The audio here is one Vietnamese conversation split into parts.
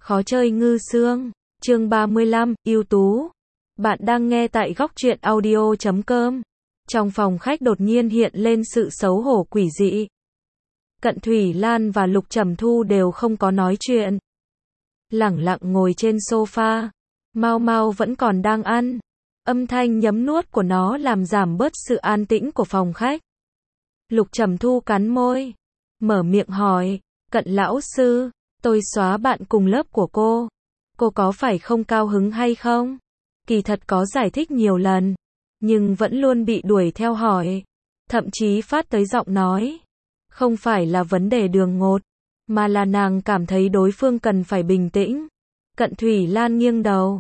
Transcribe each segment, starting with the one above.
Khó chơi ngư xương. Chương 35, ưu tú. Bạn đang nghe tại góc truyện audio.com. Trong phòng khách đột nhiên hiện lên sự xấu hổ quỷ dị. Cận Thủy Lan và Lục Trầm Thu đều không có nói chuyện. Lẳng lặng ngồi trên sofa. Mau Mau vẫn còn đang ăn. Âm thanh nhấm nuốt của nó làm giảm bớt sự an tĩnh của phòng khách. Lục Trầm Thu cắn môi, mở miệng hỏi, Cận lão sư, tôi xóa bạn cùng lớp của cô có phải không cao hứng hay không? Kỳ thật có giải thích nhiều lần, nhưng vẫn luôn bị đuổi theo hỏi, thậm chí phát tới giọng nói. Không phải là vấn đề đường ngột, mà là nàng cảm thấy đối phương cần phải bình tĩnh. Cận Thủy Lan nghiêng đầu.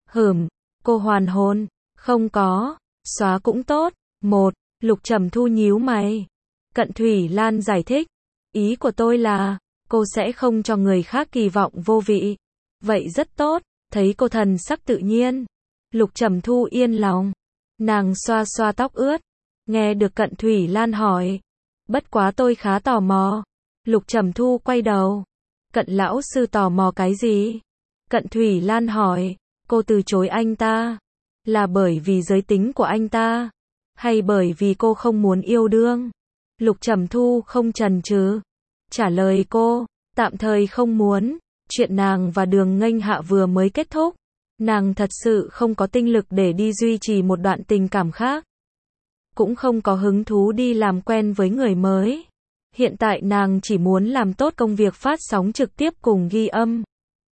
Cô hoàn hồn, không có, xóa cũng tốt. Lục Trầm Thu nhíu mày. Cận Thủy Lan giải thích, ý của tôi là, cô sẽ không cho người khác kỳ vọng vô vị. Vậy rất tốt, thấy cô thần sắc tự nhiên. Lục Trầm Thu yên lòng. Nàng xoa xoa tóc ướt. Nghe được Cận Thủy Lan hỏi. Bất quá tôi khá tò mò. Lục Trầm Thu quay đầu. Cận lão sư tò mò cái gì? Cận Thủy Lan hỏi. Cô từ chối anh ta. Là bởi vì giới tính của anh ta? Hay bởi vì cô không muốn yêu đương? Lục Trầm Thu không chần chừ. Trả lời cô. Tạm thời không muốn. Chuyện nàng và Đường Nghênh Hạ vừa mới kết thúc. Nàng thật sự không có tinh lực để đi duy trì một đoạn tình cảm khác. Cũng không có hứng thú đi làm quen với người mới. Hiện tại nàng chỉ muốn làm tốt công việc phát sóng trực tiếp cùng ghi âm.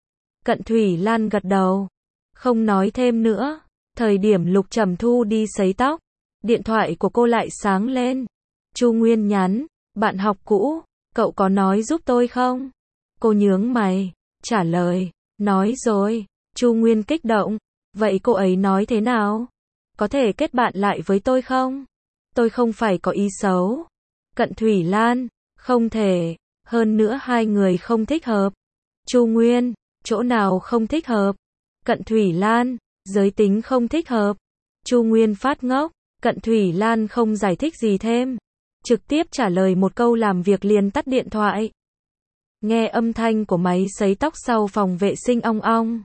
Cận Thủy Lan gật đầu. Không nói thêm nữa. Thời điểm Lục Trầm Thu đi sấy tóc, điện thoại của cô lại sáng lên. Chu Nguyên nhắn, bạn học cũ, cậu có nói giúp tôi không? Cô nhướng mày, trả lời, nói rồi. Chu Nguyên kích động, vậy cô ấy nói thế nào? Có thể kết bạn lại với tôi không? Tôi không phải có ý xấu. Cận Thủy Lan, không thể, hơn nữa hai người không thích hợp. Chu Nguyên, chỗ nào không thích hợp? Cận Thủy Lan, giới tính không thích hợp. Chu Nguyên phát ngốc, Cận Thủy Lan không giải thích gì thêm. Trực tiếp trả lời một câu làm việc liền tắt điện thoại. Nghe âm thanh của máy sấy tóc sau phòng vệ sinh ong ong.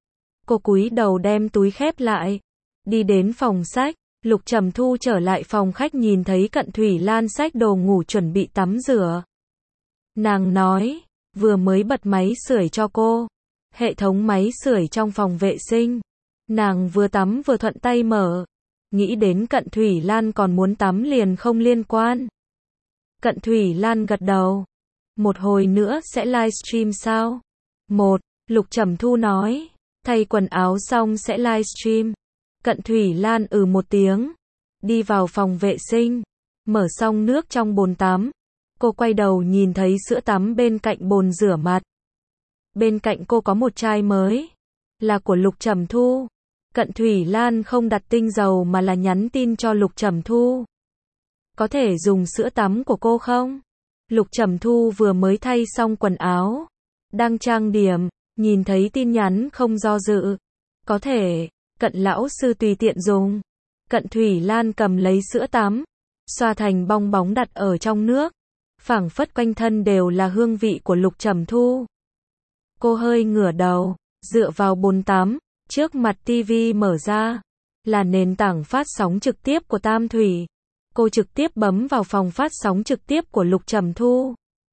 Cô cúi đầu đem túi khép lại. Đi đến phòng sách. Lục Trầm Thu trở lại phòng khách nhìn thấy Cận Thủy Lan xách đồ ngủ chuẩn bị tắm rửa. Nàng nói, vừa mới bật máy sưởi cho cô. Hệ thống máy sưởi trong phòng vệ sinh. Nàng vừa tắm vừa thuận tay mở. Nghĩ đến Cận Thủy Lan còn muốn tắm liền không liên quan. Cận Thủy Lan gật đầu. Một hồi nữa sẽ livestream sao? Lục Trầm Thu nói. Thay quần áo xong sẽ livestream. Cận Thủy Lan một tiếng. Đi vào phòng vệ sinh. Mở xong nước trong bồn tắm. Cô quay đầu nhìn thấy sữa tắm bên cạnh bồn rửa mặt. Bên cạnh cô có một chai mới. Là của Lục Trầm Thu. Cận Thủy Lan không đặt tinh dầu mà là nhắn tin cho Lục Trầm Thu. Có thể dùng sữa tắm của cô không? Lục Trầm Thu vừa mới thay xong quần áo. Đang trang điểm, nhìn thấy tin nhắn không do dự. Có thể, Cận lão sư tùy tiện dùng. Cận Thủy Lan cầm lấy sữa tắm. Xoa thành bong bóng đặt ở trong nước. Phảng phất quanh thân đều là hương vị của Lục Trầm Thu. Cô hơi ngửa đầu, dựa vào bồn tắm. Trước mặt tivi mở ra, là nền tảng phát sóng trực tiếp của Tam Thủy. Cô trực tiếp bấm vào phòng phát sóng trực tiếp của Lục Trầm Thu.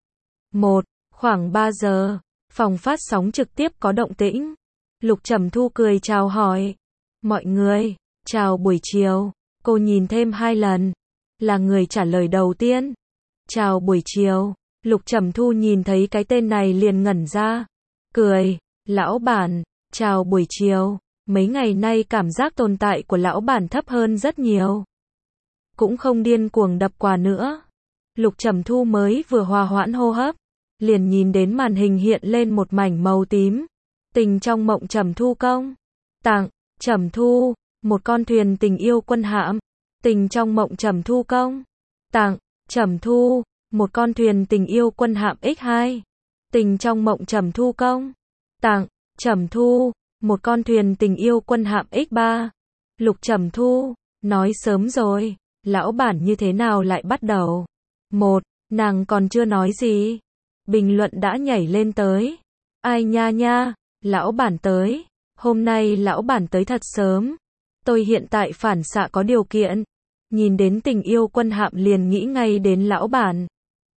Khoảng 3 giờ, phòng phát sóng trực tiếp có động tĩnh. Lục Trầm Thu cười chào hỏi. Mọi người, chào buổi chiều. Cô nhìn thêm 2 lần. Là người trả lời đầu tiên. Chào buổi chiều. Lục Trầm Thu nhìn thấy cái tên này liền ngẩn ra. Cười, lão bản. Chào buổi chiều, mấy ngày nay cảm giác tồn tại của lão bản thấp hơn rất nhiều. Cũng không điên cuồng đập quà nữa. Lục Trầm Thu mới vừa hòa hoãn hô hấp, liền nhìn đến màn hình hiện lên một mảnh màu tím. Tình trong mộng Trầm Thu công. Tặng, Trầm Thu, một con thuyền tình yêu quân hạm. Tình trong mộng Trầm Thu công. Tặng, Trầm Thu, một con thuyền tình yêu quân hạm X2. Tình trong mộng Trầm Thu công. Tặng, Trầm Thu, một con thuyền tình yêu quân hạm X3. Lục Trầm Thu, nói sớm rồi, lão bản như thế nào lại bắt đầu? Nàng còn chưa nói gì. Bình luận đã nhảy lên tới. Ai nha nha, lão bản tới. Hôm nay lão bản tới thật sớm. Tôi hiện tại phản xạ có điều kiện. Nhìn đến Tình Yêu Quân Hạm liền nghĩ ngay đến lão bản.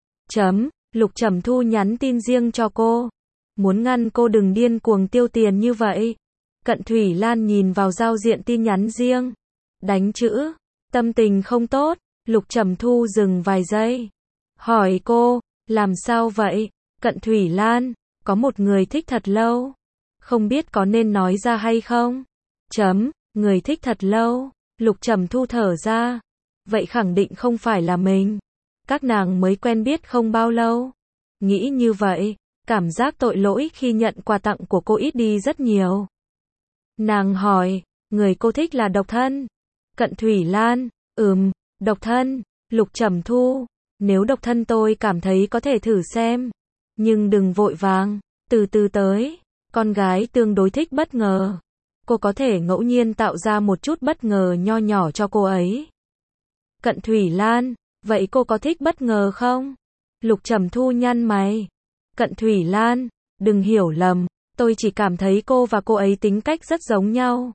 Lục Trầm Thu nhắn tin riêng cho cô. Muốn ngăn cô đừng điên cuồng tiêu tiền như vậy. Cận Thủy Lan nhìn vào giao diện tin nhắn riêng. Đánh chữ. Tâm tình không tốt. Lục Trầm Thu dừng vài giây. Hỏi cô, làm sao vậy? Cận Thủy Lan, có một người thích thật lâu. Không biết có nên nói ra hay không? Người thích thật lâu. Lục Trầm Thu thở ra. Vậy khẳng định không phải là mình. Các nàng mới quen biết không bao lâu. Nghĩ như vậy, cảm giác tội lỗi khi nhận quà tặng của cô ít đi rất nhiều. Nàng hỏi, người cô thích là độc thân? Cận Thủy Lan, độc thân. Lục Trầm Thu, nếu độc thân tôi cảm thấy có thể thử xem. Nhưng đừng vội vàng, từ từ tới. Con gái tương đối thích bất ngờ. Cô có thể ngẫu nhiên tạo ra một chút bất ngờ nho nhỏ cho cô ấy. Cận Thủy Lan, vậy cô có thích bất ngờ không? Lục Trầm Thu nhăn mày. Cận Thủy Lan, đừng hiểu lầm, tôi chỉ cảm thấy cô và cô ấy tính cách rất giống nhau.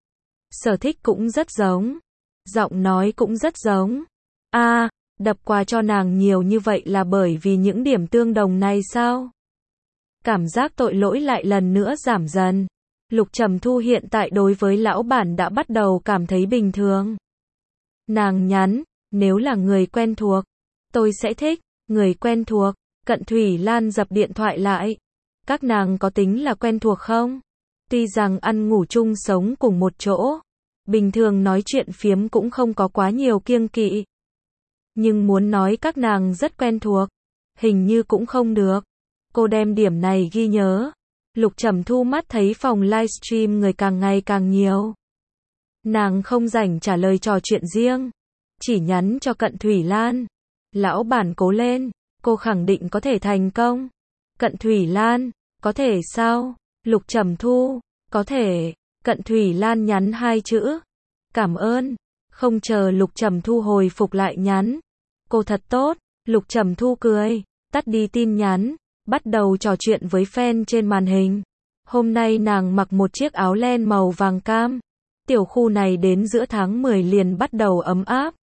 Sở thích cũng rất giống. Giọng nói cũng rất giống. Đập quà cho nàng nhiều như vậy là bởi vì những điểm tương đồng này sao? Cảm giác tội lỗi lại lần nữa giảm dần. Lục Trầm Thu hiện tại đối với lão bản đã bắt đầu cảm thấy bình thường. Nàng nhắn, nếu là người quen thuộc, tôi sẽ thích. Người quen thuộc. Cận Thủy Lan dập điện thoại lại. Các nàng có tính là quen thuộc không? Tuy rằng ăn ngủ chung sống cùng một chỗ, bình thường nói chuyện phiếm cũng không có quá nhiều kiêng kỵ. Nhưng muốn nói các nàng rất quen thuộc, hình như cũng không được. Cô đem điểm này ghi nhớ. Lục Trầm Thu mắt thấy phòng livestream người càng ngày càng nhiều. Nàng không rảnh trả lời trò chuyện riêng, chỉ nhắn cho Cận Thủy Lan. Lão bản cố lên, cô khẳng định có thể thành công. Cận Thủy Lan, có thể sao? Lục Trầm Thu, có thể. Cận Thủy Lan nhắn 2 chữ. Cảm ơn. Không chờ Lục Trầm Thu hồi phục lại nhắn. Cô thật tốt. Lục Trầm Thu cười, tắt đi tin nhắn, bắt đầu trò chuyện với fan trên màn hình. Hôm nay nàng mặc một chiếc áo len màu vàng cam. Tiểu khu này đến giữa tháng 10 liền bắt đầu ấm áp.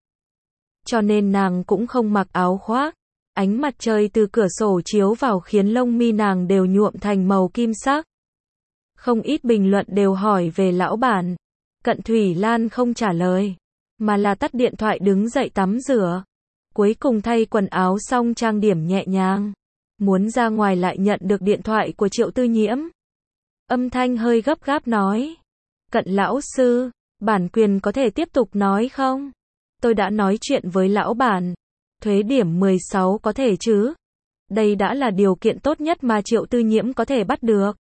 Cho nên nàng cũng không mặc áo khoác. Ánh mặt trời từ cửa sổ chiếu vào khiến lông mi nàng đều nhuộm thành màu kim sắc. Không ít bình luận đều hỏi về lão bản. Cận Thủy Lan không trả lời, mà là tắt điện thoại đứng dậy tắm rửa. Cuối cùng thay quần áo xong trang điểm nhẹ nhàng. Muốn ra ngoài lại nhận được điện thoại của Triệu Tư Nhiễm. Âm thanh hơi gấp gáp nói. Cận lão sư, bản quyền có thể tiếp tục nói không? Tôi đã nói chuyện với lão bản. Thuế điểm 16 có thể chứ? Đây đã là điều kiện tốt nhất mà Triệu Tư Nhiễm có thể bắt được.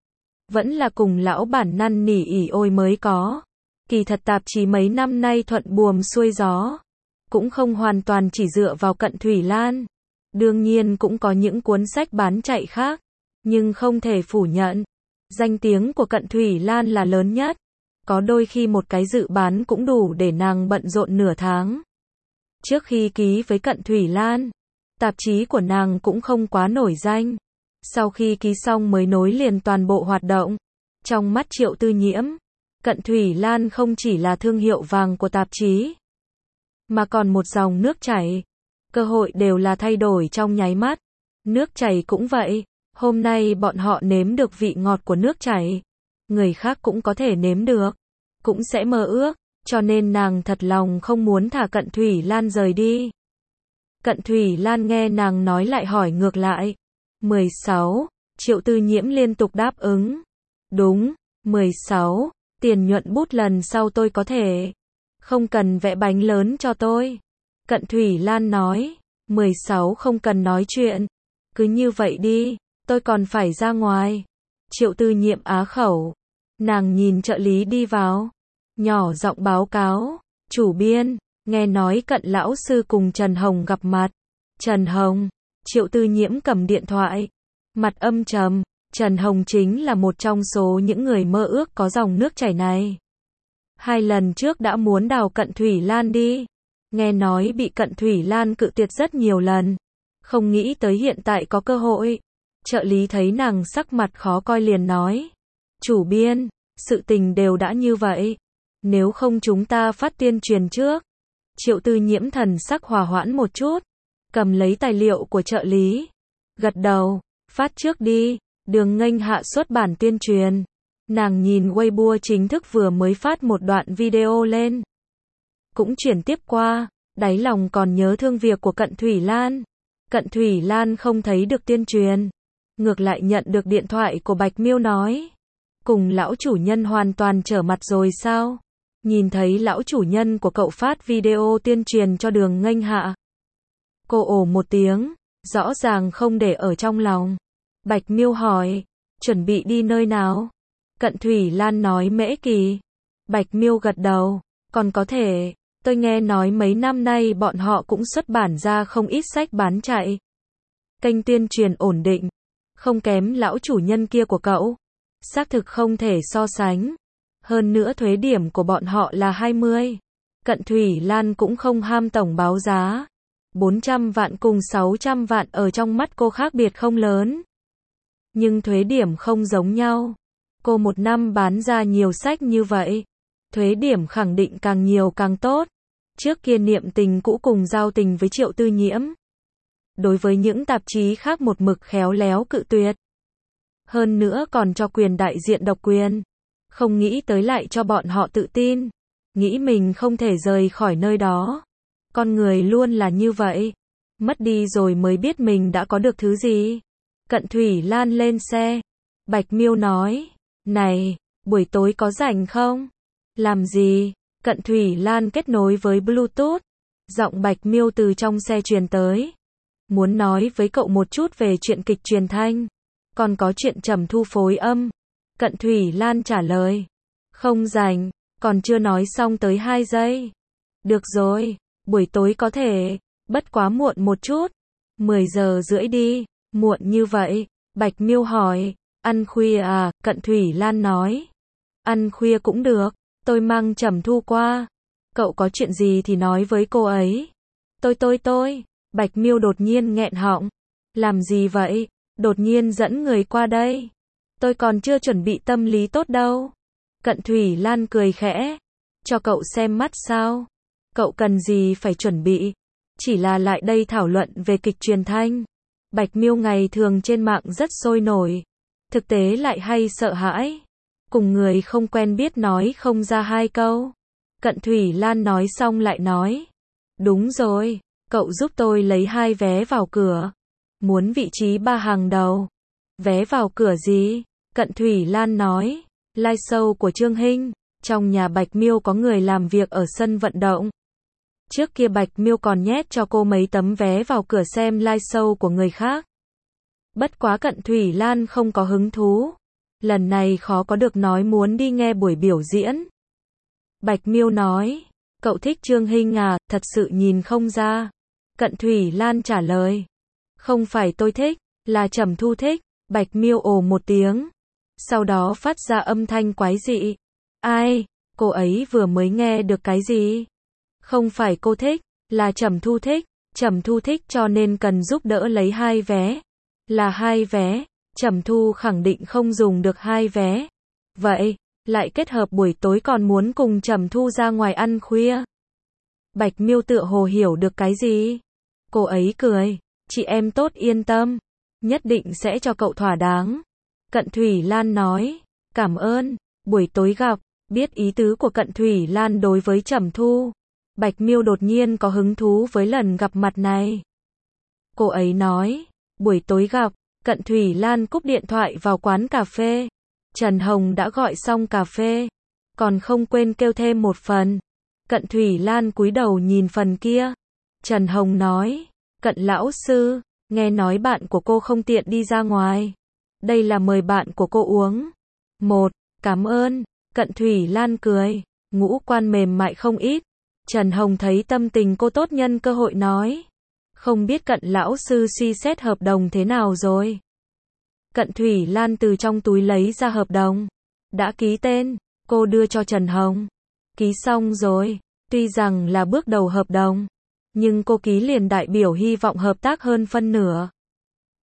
Vẫn là cùng lão bản năn nỉ ỉ ôi mới có. Kỳ thật tạp chí mấy năm nay thuận buồm xuôi gió. Cũng không hoàn toàn chỉ dựa vào Cận Thủy Lan. Đương nhiên cũng có những cuốn sách bán chạy khác. Nhưng không thể phủ nhận. Danh tiếng của Cận Thủy Lan là lớn nhất. Có đôi khi một cái dự bán cũng đủ để nàng bận rộn nửa tháng. Trước khi ký với Cận Thủy Lan, tạp chí của nàng cũng không quá nổi danh. Sau khi ký xong mới nối liền toàn bộ hoạt động. Trong mắt Triệu Tư Nhiễm, Cận Thủy Lan không chỉ là thương hiệu vàng của tạp chí, mà còn một dòng nước chảy. Cơ hội đều là thay đổi trong nháy mắt. Nước chảy cũng vậy. Hôm nay bọn họ nếm được vị ngọt của nước chảy. Người khác cũng có thể nếm được. Cũng sẽ mơ ước. Cho nên nàng thật lòng không muốn thả Cận Thủy Lan rời đi. Cận Thủy Lan nghe nàng nói lại hỏi ngược lại. 16. Triệu Tư Nhiễm liên tục đáp ứng. Đúng, 16. Tiền nhuận bút lần sau tôi có thể. Không cần vẽ bánh lớn cho tôi. Cận Thủy Lan nói. 16 không cần nói chuyện. Cứ như vậy đi, tôi còn phải ra ngoài. Triệu Tư Nhiễm á khẩu. Nàng nhìn trợ lý đi vào. Nhỏ giọng báo cáo. Chủ biên, nghe nói Cận lão sư cùng Trần Hồng gặp mặt. Trần Hồng. Triệu Tư Nhiễm cầm điện thoại. Mặt âm trầm. Trần Hồng chính là một trong số những người mơ ước có dòng nước chảy này. 2 lần trước đã muốn đào Cận Thủy Lan đi. Nghe nói bị Cận Thủy Lan cự tuyệt rất nhiều lần. Không nghĩ tới hiện tại có cơ hội. Trợ lý thấy nàng sắc mặt khó coi liền nói. Chủ biên, sự tình đều đã như vậy. Nếu không chúng ta phát tuyên truyền trước. Triệu Tư Nhiễm thần sắc hòa hoãn một chút. Cầm lấy tài liệu của trợ lý. Gật đầu, phát trước đi. Đường Nghênh hạ xuất bản tuyên truyền. Nàng nhìn Weibo chính thức vừa mới phát một đoạn video lên. Cũng chuyển tiếp qua, đáy lòng còn nhớ thương việc của Cận Thủy Lan. Cận Thủy Lan không thấy được tuyên truyền. Ngược lại nhận được điện thoại của Bạch Miêu nói. Cùng lão chủ nhân hoàn toàn trở mặt rồi sao? Nhìn thấy lão chủ nhân của cậu phát video tuyên truyền cho Đường Nghênh hạ. Cô ồ một tiếng, rõ ràng không để ở trong lòng. Bạch Miêu hỏi, chuẩn bị đi nơi nào? Cận Thủy Lan nói Mễ Kỳ. Bạch Miêu gật đầu, còn có thể, tôi nghe nói mấy năm nay bọn họ cũng xuất bản ra không ít sách bán chạy. Kênh tuyên truyền ổn định, không kém lão chủ nhân kia của cậu. Xác thực không thể so sánh. Hơn nữa thuế điểm của bọn họ là 20. Cận Thủy Lan cũng không ham tổng báo giá. 400 vạn cùng 600 vạn ở trong mắt cô khác biệt không lớn. Nhưng thuế điểm không giống nhau. Cô một năm bán ra nhiều sách như vậy. Thuế điểm khẳng định càng nhiều càng tốt. Trước kia Niệm Tình cũ cùng giao tình với Triệu Tư Nhiễm. Đối với những tạp chí khác một mực khéo léo cự tuyệt. Hơn nữa còn cho quyền đại diện độc quyền. Không nghĩ tới lại cho bọn họ tự tin. Nghĩ mình không thể rời khỏi nơi đó. Con người luôn là như vậy. Mất đi rồi mới biết mình đã có được thứ gì. Cận Thủy Lan lên xe. Bạch Miêu nói. Này, buổi tối có rảnh không? Làm gì? Cận Thủy Lan kết nối với Bluetooth. Giọng Bạch Miêu từ trong xe truyền tới. Muốn nói với cậu một chút về chuyện kịch truyền thanh. Còn có chuyện Trầm Thu phối âm. Cận Thủy Lan trả lời. Không rảnh, còn chưa nói xong tới 2 giây. Được rồi, buổi tối có thể, bất quá muộn một chút. 10 giờ rưỡi đi, muộn như vậy. Bạch Miêu hỏi, ăn khuya à? Cận Thủy Lan nói. Ăn khuya cũng được, tôi mang Trầm Thu qua. Cậu có chuyện gì thì nói với cô ấy. Tôi. Bạch Miêu đột nhiên nghẹn họng. Làm gì vậy? Đột nhiên dẫn người qua đây. Tôi còn chưa chuẩn bị tâm lý tốt đâu. Cận Thủy Lan cười khẽ. Cho cậu xem mắt sao? Cậu cần gì phải chuẩn bị? Chỉ là lại đây thảo luận về kịch truyền thanh. Bạch Miêu ngày thường trên mạng rất sôi nổi. Thực tế lại hay sợ hãi. Cùng người không quen biết nói không ra 2 câu. Cận Thủy Lan nói xong lại nói. Đúng rồi, cậu giúp tôi lấy 2 vé vào cửa. Muốn vị trí 3 hàng đầu. Vé vào cửa gì? Cận Thủy Lan nói. Live show của Trương Hinh. Trong nhà Bạch Miêu có người làm việc ở sân vận động. Trước kia Bạch Miêu còn nhét cho cô mấy tấm vé vào cửa xem live show của người khác. Bất quá Cận Thủy Lan không có hứng thú. Lần này khó có được nói muốn đi nghe buổi biểu diễn. Bạch Miêu nói. Cậu thích Trương Hinh à? Thật sự nhìn không ra. Cận Thủy Lan trả lời. Không phải tôi thích, là Trầm Thu thích. Bạch Miêu ồ một tiếng. Sau đó phát ra âm thanh quái dị. Ai? Cô ấy vừa mới nghe được cái gì? Không phải cô thích, là Trầm Thu thích. Trầm Thu thích cho nên cần giúp đỡ lấy 2 vé. Là 2 vé. Trầm Thu khẳng định không dùng được 2 vé. Vậy, lại kết hợp buổi tối còn muốn cùng Trầm Thu ra ngoài ăn khuya. Bạch Miêu tựa hồ hiểu được cái gì. Cô ấy cười. Chị em tốt yên tâm. Nhất định sẽ cho cậu thỏa đáng. Cận Thủy Lan nói. Cảm ơn. Buổi tối gặp. Biết ý tứ của Cận Thủy Lan đối với Trầm Thu. Bạch Miêu đột nhiên có hứng thú với lần gặp mặt này. Cô ấy nói. Buổi tối gặp. Cận Thủy Lan cúp điện thoại vào quán cà phê. Trần Hồng đã gọi xong cà phê. Còn không quên kêu thêm một phần. Cận Thủy Lan cúi đầu nhìn phần kia. Trần Hồng nói. Cận lão sư, nghe nói bạn của cô không tiện đi ra ngoài. Đây là mời bạn của cô uống. Cảm ơn. Cận Thủy Lan cười. Ngũ quan mềm mại không ít. Trần Hồng thấy tâm tình cô tốt nhân cơ hội nói. Không biết Cận lão sư suy xét hợp đồng thế nào rồi? Cận Thủy Lan từ trong túi lấy ra hợp đồng. Đã ký tên, cô đưa cho Trần Hồng. Ký xong rồi, tuy rằng là bước đầu hợp đồng. Nhưng cô ký liền đại biểu hy vọng hợp tác hơn phân nửa.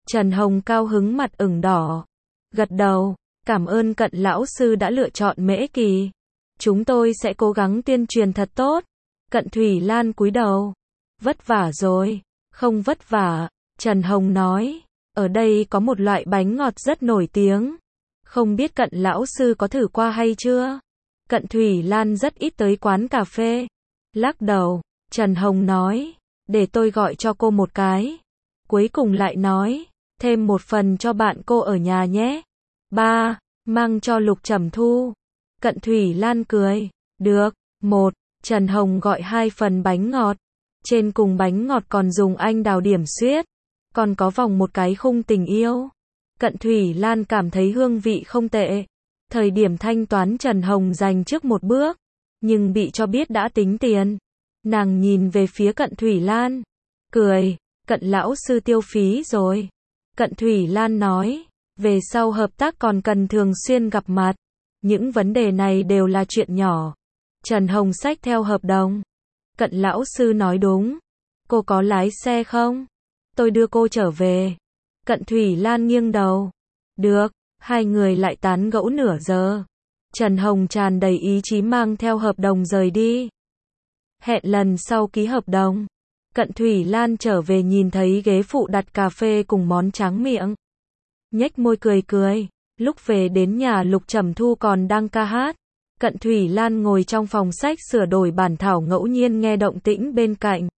Trần Hồng cao hứng mặt ửng đỏ. Gật đầu, cảm ơn Cận lão sư đã lựa chọn Mễ Kỳ. Chúng tôi sẽ cố gắng tuyên truyền thật tốt. Cận Thủy Lan cúi đầu. Vất vả rồi. Không vất vả, Trần Hồng nói. Ở đây có một loại bánh ngọt rất nổi tiếng. Không biết Cận lão sư có thử qua hay chưa? Cận Thủy Lan rất ít tới quán cà phê. Lắc đầu, Trần Hồng nói. Để tôi gọi cho cô một cái. Cuối cùng lại nói. Thêm một phần cho bạn cô ở nhà nhé. 3. Mang cho Lục Trầm Thu. Cận Thủy Lan cười. Được. 1. Trần Hồng gọi 2 phần bánh ngọt. Trên cùng bánh ngọt còn dùng anh đào điểm xuyết. Còn có vòng một cái khung tình yêu. Cận Thủy Lan cảm thấy hương vị không tệ. Thời điểm thanh toán Trần Hồng giành trước một bước. Nhưng bị cho biết đã tính tiền. Nàng nhìn về phía Cận Thủy Lan. Cười. Cận lão sư tiêu phí rồi. Cận Thủy Lan nói. Về sau hợp tác còn cần thường xuyên gặp mặt. Những vấn đề này đều là chuyện nhỏ. Trần Hồng xách theo hợp đồng. Cận lão sư nói đúng. Cô có lái xe không? Tôi đưa cô trở về. Cận Thủy Lan nghiêng đầu. Được. Hai người lại tán gẫu nửa giờ. Trần Hồng tràn đầy ý chí mang theo hợp đồng rời đi. Hẹn lần sau ký hợp đồng. Cận Thủy Lan trở về nhìn thấy ghế phụ đặt cà phê cùng món tráng miệng. Nhếch môi cười cười. Lúc về đến nhà Lục Trầm Thu còn đang ca hát. Cận Thủy Lan ngồi trong phòng sách sửa đổi bản thảo ngẫu nhiên nghe động tĩnh bên cạnh.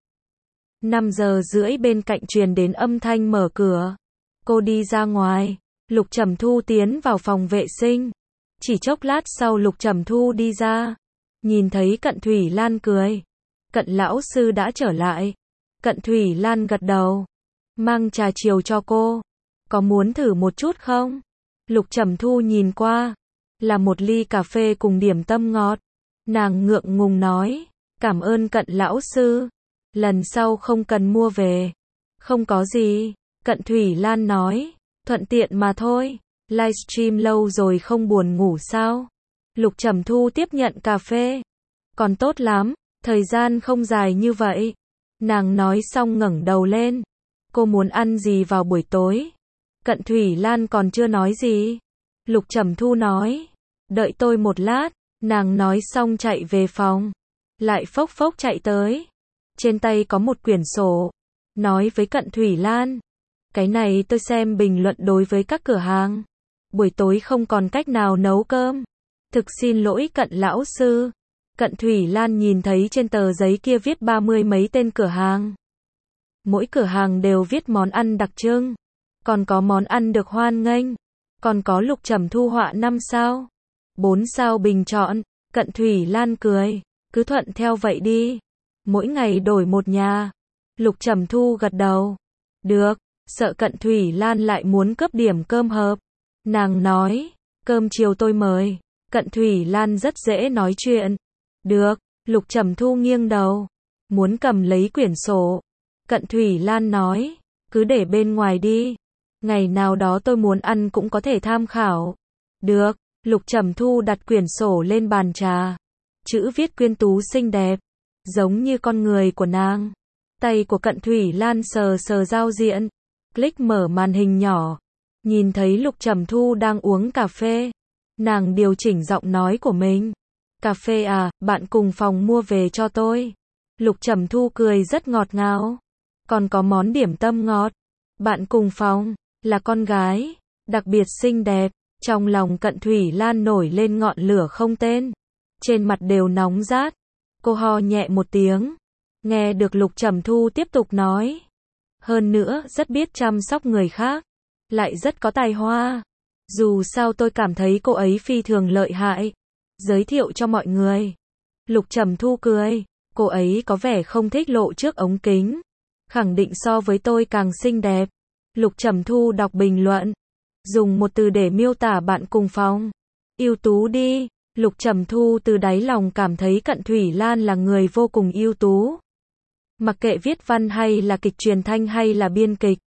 5 giờ rưỡi bên cạnh truyền đến âm thanh mở cửa. Cô đi ra ngoài. Lục Trầm Thu tiến vào phòng vệ sinh. Chỉ chốc lát sau Lục Trầm Thu đi ra. Nhìn thấy Cận Thủy Lan cười. Cận lão sư đã trở lại. Cận Thủy Lan gật đầu. Mang trà chiều cho cô. Có muốn thử một chút không? Lục Trầm Thu nhìn qua. Là một ly cà phê cùng điểm tâm ngọt. Nàng ngượng ngùng nói. Cảm ơn Cận lão sư. Lần sau không cần mua về. Không có gì. Cận Thủy Lan nói. Thuận tiện mà thôi. Livestream lâu rồi không buồn ngủ sao? Lục Trầm Thu tiếp nhận cà phê. Còn tốt lắm. Thời gian không dài như vậy. Nàng nói xong ngẩng đầu lên. Cô muốn ăn gì vào buổi tối? Cận Thủy Lan còn chưa nói gì. Lục Trầm Thu nói. Đợi tôi một lát. Nàng nói xong chạy về phòng. Lại phốc phốc chạy tới. Trên tay có một quyển sổ. Nói với Cận Thủy Lan. Cái này tôi xem bình luận đối với các cửa hàng. Buổi tối không còn cách nào nấu cơm. Thực xin lỗi Cận lão sư. Cận Thủy Lan nhìn thấy trên tờ giấy kia viết 30 mấy tên cửa hàng. Mỗi cửa hàng đều viết món ăn đặc trưng. Còn có món ăn được hoan nghênh. Còn có Lục Trầm Thu họa 5 sao. 4 sao bình chọn. Cận Thủy Lan cười. Cứ thuận theo vậy đi. Mỗi ngày đổi một nhà. Lục Trầm Thu gật đầu. Được. Sợ Cận Thủy Lan lại muốn cướp điểm cơm hộp. Nàng nói. Cơm chiều tôi mời. Cận Thủy Lan rất dễ nói chuyện. Được. Lục Trầm Thu nghiêng đầu. Muốn cầm lấy quyển sổ. Cận Thủy Lan nói. Cứ để bên ngoài đi. Ngày nào đó tôi muốn ăn cũng có thể tham khảo. Được. Lục Trầm Thu đặt quyển sổ lên bàn trà. Chữ viết quyến tú xinh đẹp. Giống như con người của nàng. Tay của Cận Thủy Lan sờ sờ giao diện. Click mở màn hình nhỏ. Nhìn thấy Lục Trầm Thu đang uống cà phê. Nàng điều chỉnh giọng nói của mình. Cà phê à, bạn cùng phòng mua về cho tôi. Lục Trầm Thu cười rất ngọt ngào. Còn có món điểm tâm ngọt. Bạn cùng phòng, là con gái, đặc biệt xinh đẹp. Trong lòng Cận Thủy Lan nổi lên ngọn lửa không tên. Trên mặt đều nóng rát. Cô ho nhẹ một tiếng. Nghe được Lục Trầm Thu tiếp tục nói. Hơn nữa, rất biết chăm sóc người khác. Lại rất có tài hoa. Dù sao tôi cảm thấy cô ấy phi thường lợi hại. Giới thiệu cho mọi người. Lục Trầm Thu cười. Cô ấy có vẻ không thích lộ trước ống kính. Khẳng định so với tôi càng xinh đẹp. Lục Trầm Thu đọc bình luận. Dùng một từ để miêu tả bạn cùng phòng. Ưu tú đi. Lục Trầm Thu từ đáy lòng cảm thấy Cận Thủy Lan là người vô cùng ưu tú. Mặc kệ viết văn hay là kịch truyền thanh hay là biên kịch.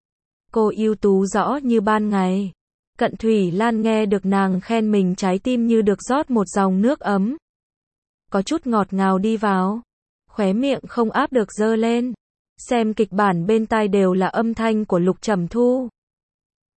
Cô ưu tú rõ như ban ngày. Cận Thủy Lan nghe được nàng khen mình, trái tim như được rót một dòng nước ấm. Có chút ngọt ngào đi vào. Khóe miệng không áp được giơ lên. Xem kịch bản bên tai đều là âm thanh của Lục Trầm Thu.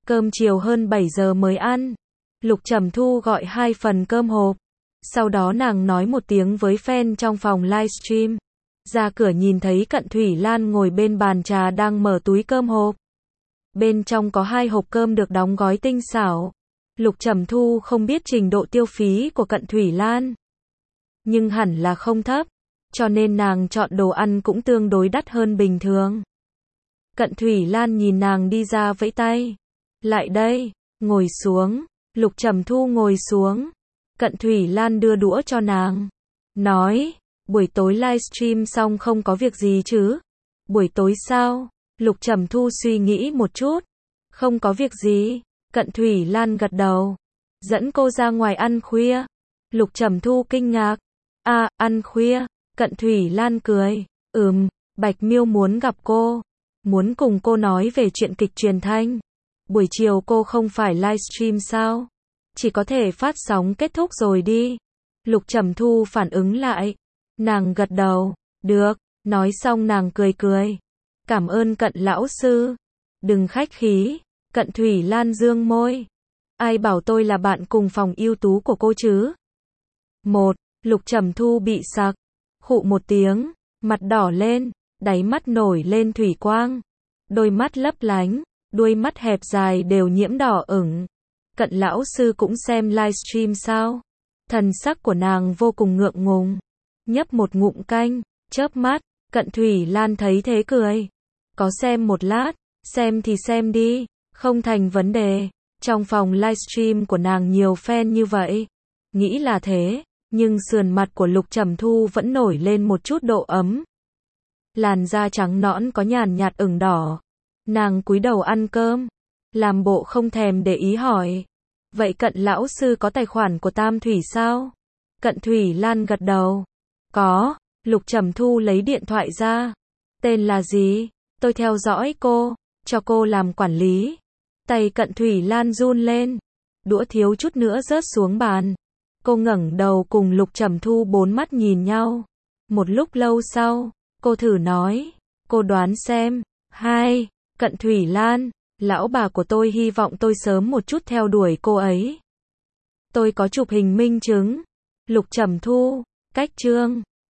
Cơm chiều hơn 7 giờ mới ăn. Lục Trầm Thu gọi 2 phần cơm hộp. Sau đó nàng nói một tiếng với fan trong phòng livestream. Ra cửa nhìn thấy Cận Thủy Lan ngồi bên bàn trà đang mở túi cơm hộp. Bên trong có 2 hộp cơm được đóng gói tinh xảo. Lục Trầm Thu không biết trình độ tiêu phí của Cận Thủy Lan, nhưng hẳn là không thấp, cho nên nàng chọn đồ ăn cũng tương đối đắt hơn bình thường. Cận Thủy Lan nhìn nàng đi ra vẫy tay. Lại đây, ngồi xuống. Lục Trầm Thu ngồi xuống. Cận Thủy Lan đưa đũa cho nàng. Nói, buổi tối livestream xong không có việc gì chứ? Buổi tối sao? Lục Trầm Thu suy nghĩ một chút. Không có việc gì. Cận Thủy Lan gật đầu. Dẫn cô ra ngoài ăn khuya. Lục Trầm Thu kinh ngạc. À, ăn khuya. Cận Thủy Lan cười. Bạch Miêu muốn gặp cô. Muốn cùng cô nói về chuyện kịch truyền thanh. Buổi chiều cô không phải livestream sao? Chỉ có thể phát sóng kết thúc rồi đi. Lục Trầm Thu phản ứng lại. Nàng gật đầu. Được. Nói xong nàng cười cười. Cảm ơn Cận lão sư. Đừng khách khí. Cận Thủy Lan dương môi. Ai bảo tôi là bạn cùng phòng ưu tú của cô chứ? Lục Trầm Thu bị sặc. Khụ một tiếng. Mặt đỏ lên. Đáy mắt nổi lên thủy quang. Đôi mắt lấp lánh. Đuôi mắt hẹp dài đều nhiễm đỏ ửng. Cận lão sư cũng xem livestream sao? Thần sắc của nàng vô cùng ngượng ngùng. Nhấp một ngụm canh. Chớp mắt. Cận Thủy Lan thấy thế cười. Có xem một lát. Xem thì xem đi. Không thành vấn đề. Trong phòng livestream của nàng nhiều fan như vậy. Nghĩ là thế. Nhưng sườn mặt của Lục Trầm Thu vẫn nổi lên một chút độ ấm. Làn da trắng nõn có nhàn nhạt ửng đỏ. Nàng cúi đầu ăn cơm. Làm bộ không thèm để ý hỏi. Vậy Cận lão sư có tài khoản của Tam Thủy sao? Cận Thủy Lan gật đầu. Có. Lục Trầm Thu lấy điện thoại ra. Tên là gì? Tôi theo dõi cô. Cho cô làm quản lý. Tay Cận Thủy Lan run lên. Đũa thiếu chút nữa rớt xuống bàn. Cô ngẩng đầu cùng Lục Trầm Thu bốn mắt nhìn nhau. Một lúc lâu sau, cô thử nói. Cô đoán xem. Cận Thủy Lan. Lão bà của tôi hy vọng tôi sớm một chút theo đuổi cô ấy. Tôi có chụp hình minh chứng. Lục Trầm Thu. Cách chương.